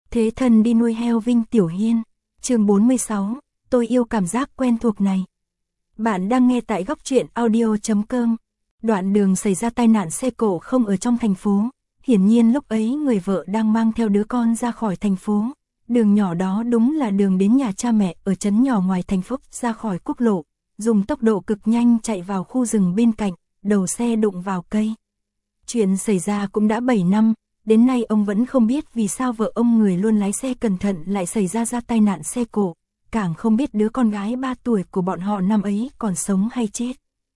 Thế thân đi nuôi heo Vinh Tiểu Hiên. Chương 46, tôi yêu cảm giác quen thuộc này. Bạn đang nghe tại góc truyện audio.com. Đoạn đường xảy ra tai nạn xe cộ không ở trong thành phố. Hiển nhiên lúc ấy người vợ đang mang theo đứa con ra khỏi thành phố. Đường nhỏ đó đúng là đường đến nhà cha mẹ ở trấn nhỏ ngoài thành phố, ra khỏi quốc lộ, dùng tốc độ cực nhanh chạy vào khu rừng bên cạnh, đầu xe đụng vào cây. Chuyện xảy ra cũng đã 7 năm, đến nay ông vẫn không biết vì sao vợ ông người luôn lái xe cẩn thận lại xảy ra tai nạn xe cộ, càng không biết đứa con gái 3 tuổi của bọn họ năm ấy còn sống hay chết.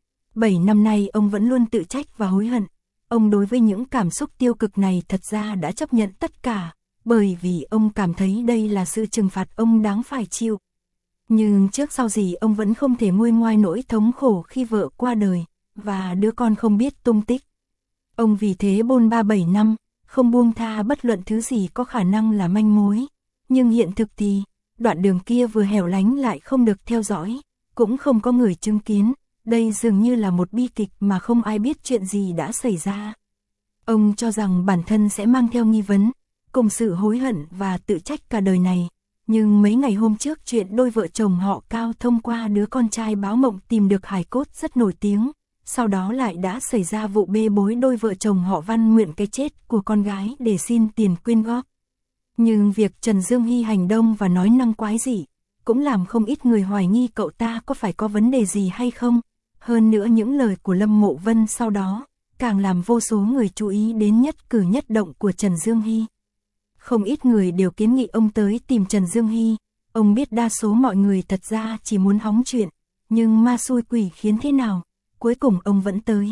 7 năm nay ông vẫn luôn tự trách và hối hận. Ông đối với những cảm xúc tiêu cực này thật ra đã chấp nhận tất cả, bởi vì ông cảm thấy đây là sự trừng phạt ông đáng phải chịu. Nhưng trước sau gì ông vẫn không thể nguôi ngoai nỗi thống khổ khi vợ qua đời, và đứa con không biết tung tích. Ông vì thế bôn ba 7 năm, không buông tha bất luận thứ gì có khả năng là manh mối. Nhưng hiện thực thì, đoạn đường kia vừa hẻo lánh lại không được theo dõi, cũng không có người chứng kiến. Đây dường như là một bi kịch mà không ai biết chuyện gì đã xảy ra. Ông cho rằng bản thân sẽ mang theo nghi vấn, cùng sự hối hận và tự trách cả đời này. Nhưng mấy ngày hôm trước chuyện đôi vợ chồng họ Cao thông qua đứa con trai báo mộng tìm được hài cốt rất nổi tiếng. Sau đó lại đã xảy ra vụ bê bối đôi vợ chồng họ Văn nguyện cái chết của con gái để xin tiền quyên góp. Nhưng việc Trần Dương Hy hành động và nói năng quái dị, cũng làm không ít người hoài nghi cậu ta có phải có vấn đề gì hay không. Hơn nữa những lời của Lâm Mộ Vân sau đó, càng làm vô số người chú ý đến nhất cử nhất động của Trần Dương Hy. Không ít người đều kiến nghị ông tới tìm Trần Dương Hy. Ông biết đa số mọi người thật ra chỉ muốn hóng chuyện, nhưng ma xui quỷ khiến thế nào, cuối cùng ông vẫn tới.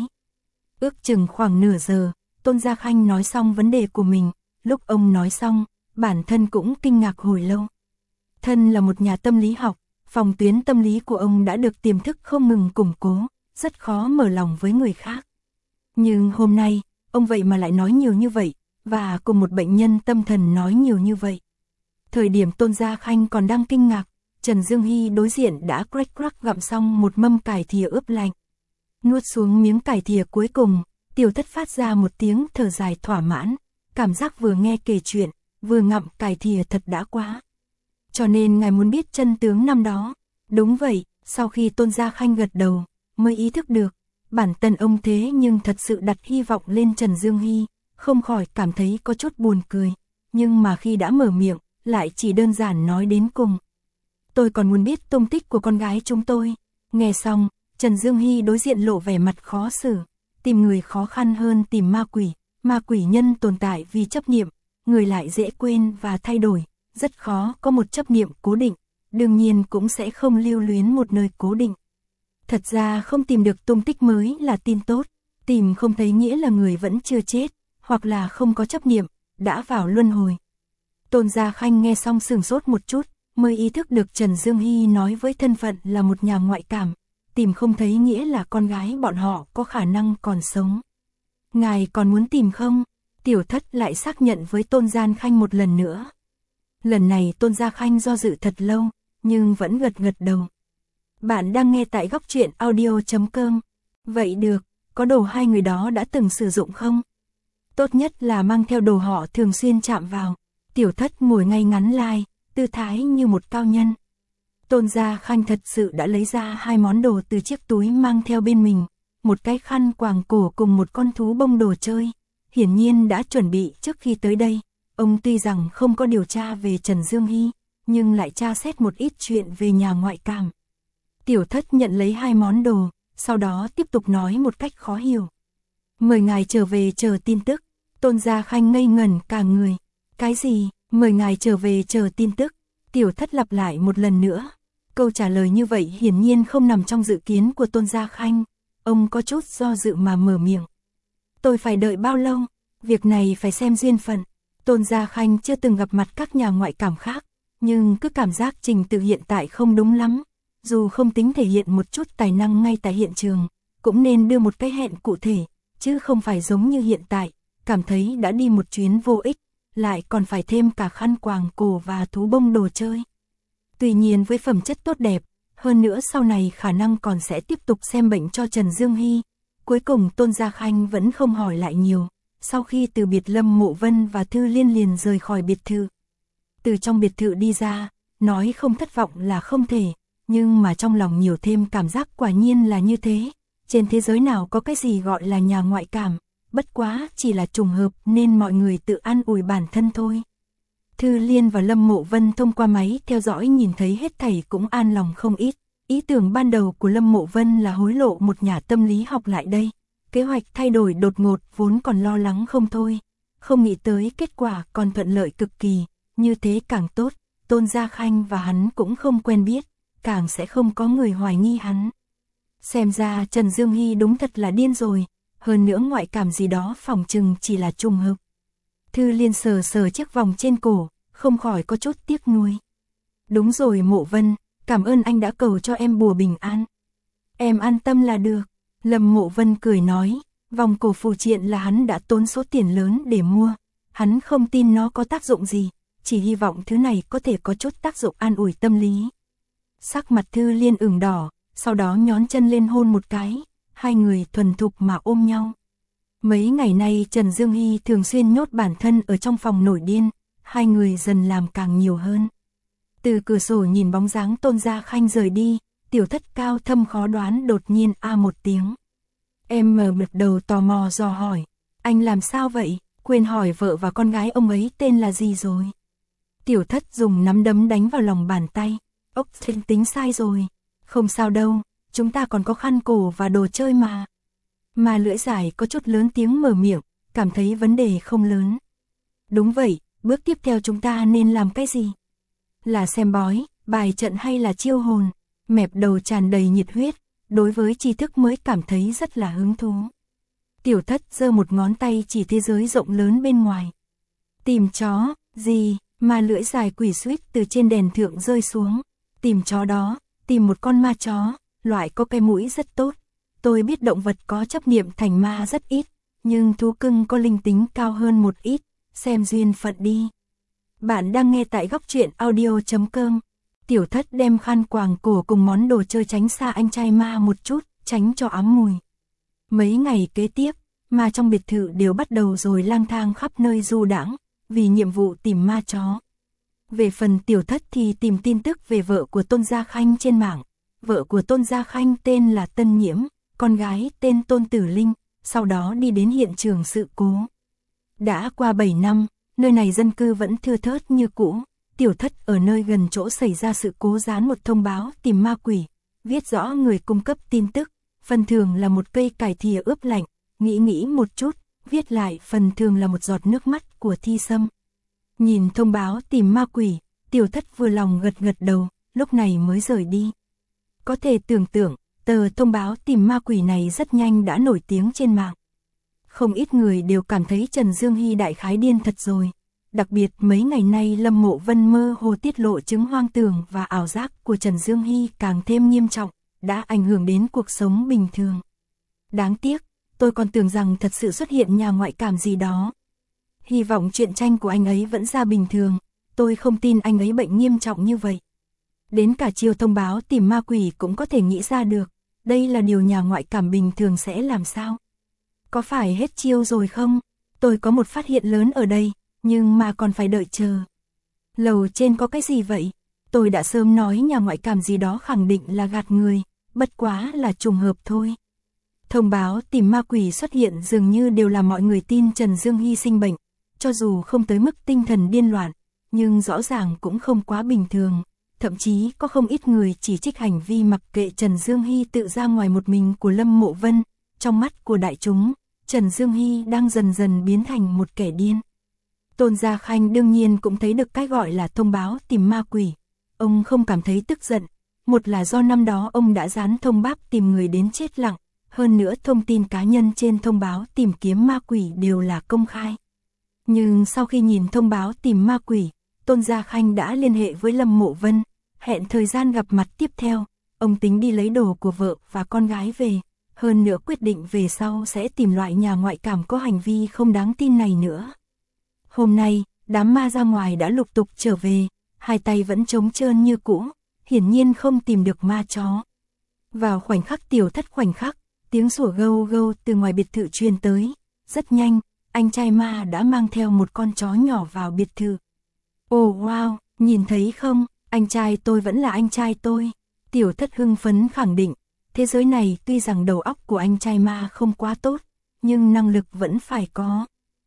Ước chừng khoảng nửa giờ, Tôn Gia Khanh nói xong vấn đề của mình. Lúc ông nói xong, bản thân cũng kinh ngạc hồi lâu. Thân là một nhà tâm lý học, phòng tuyến tâm lý của ông đã được tiềm thức không ngừng củng cố, rất khó mở lòng với người khác. Nhưng hôm nay, ông vậy mà lại nói nhiều như vậy, và cùng một bệnh nhân tâm thần nói nhiều như vậy. Thời điểm Tôn Gia Khanh còn đang kinh ngạc, Trần Dương Hy đối diện đã crack gặm xong một mâm cải thìa ướp lạnh. Nuốt xuống miếng cải thìa cuối cùng, Tiểu Thất phát ra một tiếng thở dài thỏa mãn, cảm giác vừa nghe kể chuyện, vừa ngậm cải thìa thật đã quá. Cho nên ngài muốn biết chân tướng năm đó. Đúng vậy, sau khi Tôn Gia Khanh gật đầu, mới ý thức được, bản thân ông thế nhưng thật sự đặt hy vọng lên Trần Dương Hy, không khỏi cảm thấy có chút buồn cười. Nhưng mà khi đã mở miệng, lại chỉ đơn giản nói đến cùng. Tôi còn muốn biết tung tích của con gái chúng tôi. Nghe xong, Trần Dương Hy đối diện lộ vẻ mặt khó xử. Tìm người khó khăn hơn tìm ma quỷ nhân tồn tại vì chấp niệm, người lại dễ quên và thay đổi, rất khó có một chấp niệm cố định, đương nhiên cũng sẽ không lưu luyến một nơi cố định. Thật ra không tìm được tung tích mới là tin tốt, tìm không thấy nghĩa là người vẫn chưa chết, hoặc là không có chấp niệm, đã vào luân hồi. Tôn Gia Khanh nghe xong sửng sốt một chút, mới ý thức được Trần Dương Hy nói với thân phận là một nhà ngoại cảm, tìm không thấy nghĩa là con gái bọn họ có khả năng còn sống. Ngài còn muốn tìm không? Tiểu Thất lại xác nhận với Tôn Gia Khanh một lần nữa. Lần này Tôn Gia Khanh do dự thật lâu, nhưng vẫn gật đầu. Bạn đang nghe tại góc truyện audio.com. Vậy được, có đồ hai người đó đã từng sử dụng không? Tốt nhất là mang theo đồ họ thường xuyên chạm vào. Tiểu Thất ngồi ngay ngắn lai, tư thái như một cao nhân. Tôn Gia Khanh thật sự đã lấy ra hai món đồ từ chiếc túi mang theo bên mình, một cái khăn quàng cổ cùng một con thú bông đồ chơi. Hiển nhiên đã chuẩn bị trước khi tới đây. Ông tuy rằng không có điều tra về Trần Dương Hy, nhưng lại tra xét một ít chuyện về nhà ngoại cảm. Tiểu Thất nhận lấy hai món đồ, sau đó tiếp tục nói một cách khó hiểu. Mời ngài trở về chờ tin tức. Tôn Gia Khanh ngây ngẩn cả người. Cái gì? Mời ngài trở về chờ tin tức. Tiểu Thất lặp lại một lần nữa. Câu trả lời như vậy hiển nhiên không nằm trong dự kiến của Tôn Gia Khanh. Ông có chút do dự mà mở miệng. Tôi phải đợi bao lâu? Việc này phải xem duyên phận. Tôn Gia Khanh chưa từng gặp mặt các nhà ngoại cảm khác, nhưng cứ cảm giác trình tự hiện tại không đúng lắm. Dù không tính thể hiện một chút tài năng ngay tại hiện trường, cũng nên đưa một cái hẹn cụ thể, chứ không phải giống như hiện tại, cảm thấy đã đi một chuyến vô ích, lại còn phải thêm cả khăn quàng cổ và thú bông đồ chơi. Tuy nhiên với phẩm chất tốt đẹp, hơn nữa sau này khả năng còn sẽ tiếp tục xem bệnh cho Trần Dương Hy. Cuối cùng Tôn Gia Khanh vẫn không hỏi lại nhiều. Sau khi từ biệt Lâm Mộ Vân và Thư Liên liền rời khỏi biệt thự. từ trong biệt thự đi ra, nói không thất vọng là không thể, nhưng mà trong lòng nhiều thêm cảm giác quả nhiên là như thế. Trên thế giới nào có cái gì gọi là nhà ngoại cảm, bất quá chỉ là trùng hợp nên mọi người tự an ủi bản thân thôi. Thư Liên và Lâm Mộ Vân thông qua máy theo dõi nhìn thấy hết thảy cũng an lòng không ít. Ý tưởng ban đầu của Lâm Mộ Vân là hối lộ một nhà tâm lý học lại đây. Kế hoạch thay đổi đột ngột vốn còn lo lắng không thôi. Không nghĩ tới kết quả còn thuận lợi cực kỳ, như thế càng tốt. Tôn Gia Khanh và hắn cũng không quen biết, càng sẽ không có người hoài nghi hắn. Xem ra Trần Dương Hy đúng thật là điên rồi, hơn nữa ngoại cảm gì đó phỏng chừng chỉ là trùng hợp. Thư Liên sờ sờ chiếc vòng trên cổ, không khỏi có chút tiếc nuối. Đúng rồi Mộ Vân, cảm ơn anh đã cầu cho em bùa bình an. Em an tâm là được. Lâm Mộ Vân cười nói, vòng cổ phù triện là hắn đã tốn số tiền lớn để mua. Hắn không tin nó có tác dụng gì, chỉ hy vọng thứ này có thể có chút tác dụng an ủi tâm lý. Sắc mặt Thư Liên ửng đỏ, sau đó nhón chân lên hôn một cái, hai người thuần thục mà ôm nhau. Mấy ngày nay Trần Dương Hy thường xuyên nhốt bản thân ở trong phòng nổi điên, hai người dần làm càng nhiều hơn. Từ cửa sổ nhìn bóng dáng Tôn Gia Khanh rời đi, Tiểu Thất cao thâm khó đoán đột nhiên a một tiếng. Em mở bật đầu tò mò dò hỏi, anh làm sao vậy, quên hỏi vợ và con gái ông ấy tên là gì rồi. Tiểu Thất dùng nắm đấm đánh vào lòng bàn tay, ốc tính sai rồi, không sao đâu, chúng ta còn có khăn cổ và đồ chơi mà. Mà lưỡi dài có chút lớn tiếng mở miệng, cảm thấy vấn đề không lớn. Đúng vậy, bước tiếp theo chúng ta nên làm cái gì? Là xem bói, bài trận hay là chiêu hồn? Mẹp đầu tràn đầy nhiệt huyết, đối với tri thức mới cảm thấy rất là hứng thú. Tiểu Thất giơ một ngón tay chỉ thế giới rộng lớn bên ngoài. Tìm chó, gì, mà lưỡi dài quỷ suýt từ trên đèn thượng rơi xuống. Tìm chó đó, tìm một con ma chó, loại có cái mũi rất tốt. Tôi biết động vật có chấp niệm thành ma rất ít, nhưng thú cưng có linh tính cao hơn một ít, xem duyên phận đi. Bạn đang nghe tại góc truyện audio.com. Tiểu Thất đem khăn quàng cổ cùng món đồ chơi tránh xa anh trai ma một chút, tránh cho ám mùi. Mấy ngày kế tiếp, ma trong biệt thự đều bắt đầu rồi lang thang khắp nơi du đãng, vì nhiệm vụ tìm ma chó. Về phần Tiểu Thất thì tìm tin tức về vợ của Tôn Gia Khanh trên mạng. Vợ của Tôn Gia Khanh tên là Tân Nhiễm, con gái tên Tôn Tử Linh, sau đó đi đến hiện trường sự cố. Đã qua 7 năm, nơi này dân cư vẫn thưa thớt như cũ. Tiểu Thất ở nơi gần chỗ xảy ra sự cố dán một thông báo tìm ma quỷ, viết rõ người cung cấp tin tức, phần thường là một cây cải thìa ướp lạnh, nghĩ một chút, viết lại phần thường là một giọt nước mắt của Thi Sâm. Nhìn thông báo tìm ma quỷ, Tiểu Thất vừa lòng gật gật đầu, lúc này mới rời đi. Có thể tưởng tượng, tờ thông báo tìm ma quỷ này rất nhanh đã nổi tiếng trên mạng. Không ít người đều cảm thấy Trần Dương Hy đại khái điên thật rồi. Đặc biệt mấy ngày nay Lâm Mộ Vân mơ hồ tiết lộ chứng hoang tưởng và ảo giác của Trần Dương Hy càng thêm nghiêm trọng, đã ảnh hưởng đến cuộc sống bình thường. Đáng tiếc, tôi còn tưởng rằng thật sự xuất hiện nhà ngoại cảm gì đó. Hy vọng truyện tranh của anh ấy vẫn ra bình thường, tôi không tin anh ấy bệnh nghiêm trọng như vậy. Đến cả chiêu thông báo tìm ma quỷ cũng có thể nghĩ ra được, đây là điều nhà ngoại cảm bình thường sẽ làm sao? Có phải hết chiêu rồi không? Tôi có một phát hiện lớn ở đây, nhưng mà còn phải đợi chờ. Lầu trên có cái gì vậy? Tôi đã sớm nói nhà ngoại cảm gì đó khẳng định là gạt người, bất quá là trùng hợp thôi. Thông báo tìm ma quỷ xuất hiện dường như đều là mọi người tin Trần Dương Hy sinh bệnh, cho dù không tới mức tinh thần điên loạn, nhưng rõ ràng cũng không quá bình thường. Thậm chí có không ít người chỉ trích hành vi mặc kệ Trần Dương Hy tự ra ngoài một mình của Lâm Mộ Vân. Trong mắt của đại chúng, Trần Dương Hy đang dần dần biến thành một kẻ điên. Tôn Gia Khanh đương nhiên cũng thấy được cái gọi là thông báo tìm ma quỷ. Ông không cảm thấy tức giận, một là do năm đó ông đã dán thông báo tìm người đến chết lặng, hơn nữa thông tin cá nhân trên thông báo tìm kiếm ma quỷ đều là công khai. Nhưng sau khi nhìn thông báo tìm ma quỷ, Tôn Gia Khanh đã liên hệ với Lâm Mộ Vân, hẹn thời gian gặp mặt tiếp theo, ông tính đi lấy đồ của vợ và con gái về, hơn nữa quyết định về sau sẽ tìm loại nhà ngoại cảm có hành vi không đáng tin này nữa. Hôm nay, đám ma ra ngoài đã lục tục trở về, hai tay vẫn trống trơn như cũ, hiển nhiên không tìm được ma chó. Vào khoảnh khắc Tiểu Thất khoảnh khắc, tiếng sủa gâu gâu từ ngoài biệt thự truyền tới, rất nhanh, anh trai ma đã mang theo một con chó nhỏ vào biệt thự. Oh wow, Nhìn thấy không, anh trai tôi vẫn là anh trai tôi. Tiểu thất hưng phấn khẳng định, thế giới này tuy rằng đầu óc của anh trai ma không quá tốt, nhưng năng lực vẫn phải có.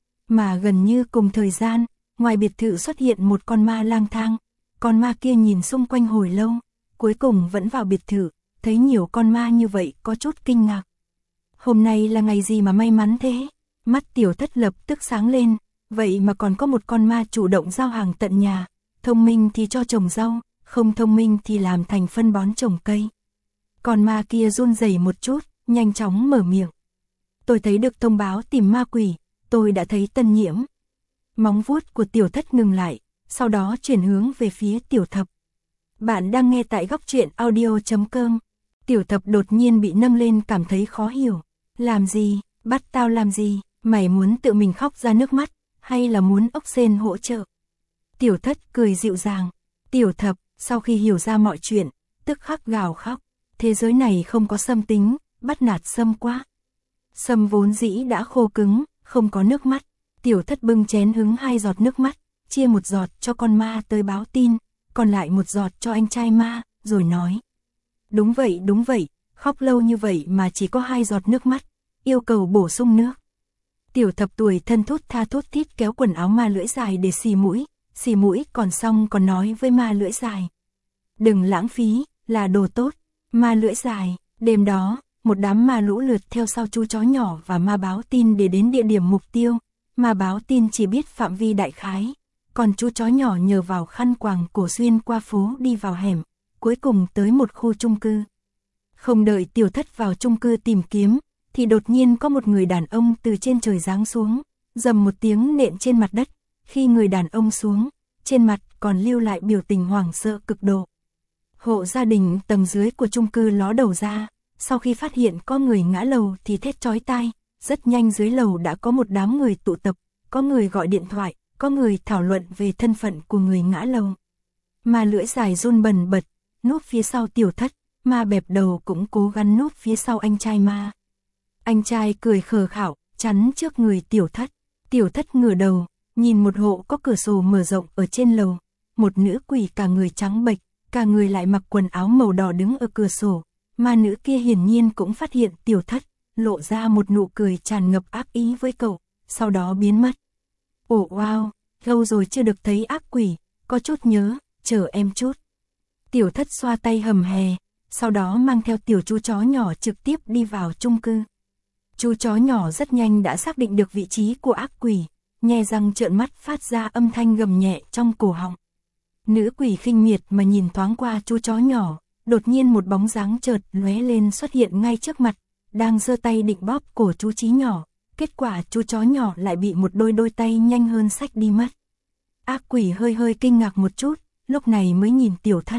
Mà gần như cùng thời gian, ngoài biệt thự xuất hiện một con ma lang thang. Con ma kia nhìn xung quanh hồi lâu, cuối cùng vẫn vào biệt thự, thấy nhiều con ma như vậy có chút kinh ngạc. Hôm nay là ngày gì mà may mắn thế? Mắt tiểu thất lập tức sáng lên, vậy mà còn có một con ma chủ động giao hàng tận nhà, thông minh thì cho trồng rau, không thông minh thì làm thành phân bón trồng cây. Con ma kia run rẩy một chút, nhanh chóng mở miệng. Tôi thấy được thông báo tìm ma quỷ, tôi đã thấy Tân Nhiễm. Móng vuốt của tiểu thất ngừng lại, sau đó chuyển hướng về phía tiểu thập. Bạn đang nghe tại góc truyện audio.com. Tiểu thập đột nhiên bị nâng lên cảm thấy khó hiểu. Làm gì, bắt tao làm gì, mày muốn tự mình khóc ra nước mắt, hay là muốn ốc sên hỗ trợ? Tiểu thất cười dịu dàng. Tiểu thập, sau khi hiểu ra mọi chuyện, tức khắc gào khóc. Thế giới này không có sâm tính, bắt nạt sâm quá. Sâm vốn dĩ đã khô cứng, không có nước mắt. Tiểu thất bưng chén hứng 2 giọt nước mắt, chia 1 giọt cho con ma tới báo tin, còn lại 1 giọt cho anh trai ma, rồi nói. Đúng vậy, khóc lâu như vậy mà chỉ có 2 giọt nước mắt, yêu cầu bổ sung nước. Tiểu thập tuổi thân thút tha thút thít kéo quần áo ma lưỡi dài để xì mũi còn xong còn nói với ma lưỡi dài. Đừng lãng phí, là đồ tốt, ma lưỡi dài. Đêm đó, một đám ma lũ lượt theo sau chú chó nhỏ và ma báo tin để đến địa điểm mục tiêu. Ma báo tin chỉ biết phạm vi đại khái, còn chú chó nhỏ nhờ vào khăn quàng cổ xuyên qua phố đi vào hẻm, cuối cùng tới một khu chung cư. Không đợi tiểu thất vào chung cư tìm kiếm, thì đột nhiên có một người đàn ông từ trên trời giáng xuống, dầm một tiếng nện trên mặt đất. Khi người đàn ông xuống, trên mặt còn lưu lại biểu tình hoảng sợ cực độ. Hộ gia đình tầng dưới của chung cư ló đầu ra, sau khi phát hiện có người ngã lầu thì thét chói tai. Rất nhanh dưới lầu đã có một đám người tụ tập, có người gọi điện thoại, có người thảo luận về thân phận của người ngã lầu. Ma lưỡi dài run bần bật, núp phía sau tiểu thất, ma bẹp đầu cũng cố gắng núp phía sau anh trai ma. Anh trai cười khờ khảo, chắn trước người tiểu thất. Tiểu thất ngửa đầu, nhìn một hộ có cửa sổ mở rộng ở trên lầu. Một nữ quỷ cả người trắng bệch, cả người lại mặc quần áo màu đỏ đứng ở cửa sổ. Ma nữ kia hiển nhiên cũng phát hiện tiểu thất, lộ ra một nụ cười tràn ngập ác ý với cậu, sau đó biến mất. Ồ wow, lâu rồi chưa được thấy ác quỷ, có chút nhớ, chờ em chút. Tiểu thất xoa tay hầm hè, sau đó mang theo tiểu chú chó nhỏ trực tiếp đi vào chung cư. Chú chó nhỏ rất nhanh đã xác định được vị trí của ác quỷ, nhe răng trợn mắt phát ra âm thanh gầm nhẹ trong cổ họng. Nữ quỷ khinh miệt mà nhìn thoáng qua chú chó nhỏ, đột nhiên một bóng dáng chợt lóe lên xuất hiện ngay trước mặt, đang giơ tay định bóp cổ chú chí nhỏ, kết quả chú chó nhỏ lại bị một đôi tay nhanh hơn xách đi mất. Ác quỷ hơi kinh ngạc một chút, lúc này mới nhìn tiểu thất.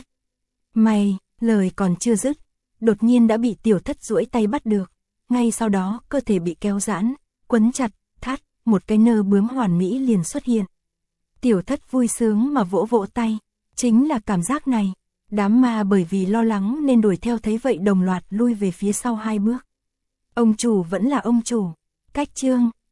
Mày, lời còn chưa dứt, đột nhiên đã bị tiểu thất duỗi tay bắt được, ngay sau đó cơ thể bị kéo giãn, quấn chặt, thắt, một cái nơ bướm hoàn mỹ liền xuất hiện. Tiểu thất vui sướng mà vỗ tay, chính là cảm giác này. Đám ma bởi vì lo lắng nên đuổi theo thấy vậy đồng loạt lui về phía sau 2 bước. Ông chủ vẫn là ông chủ. Cách chương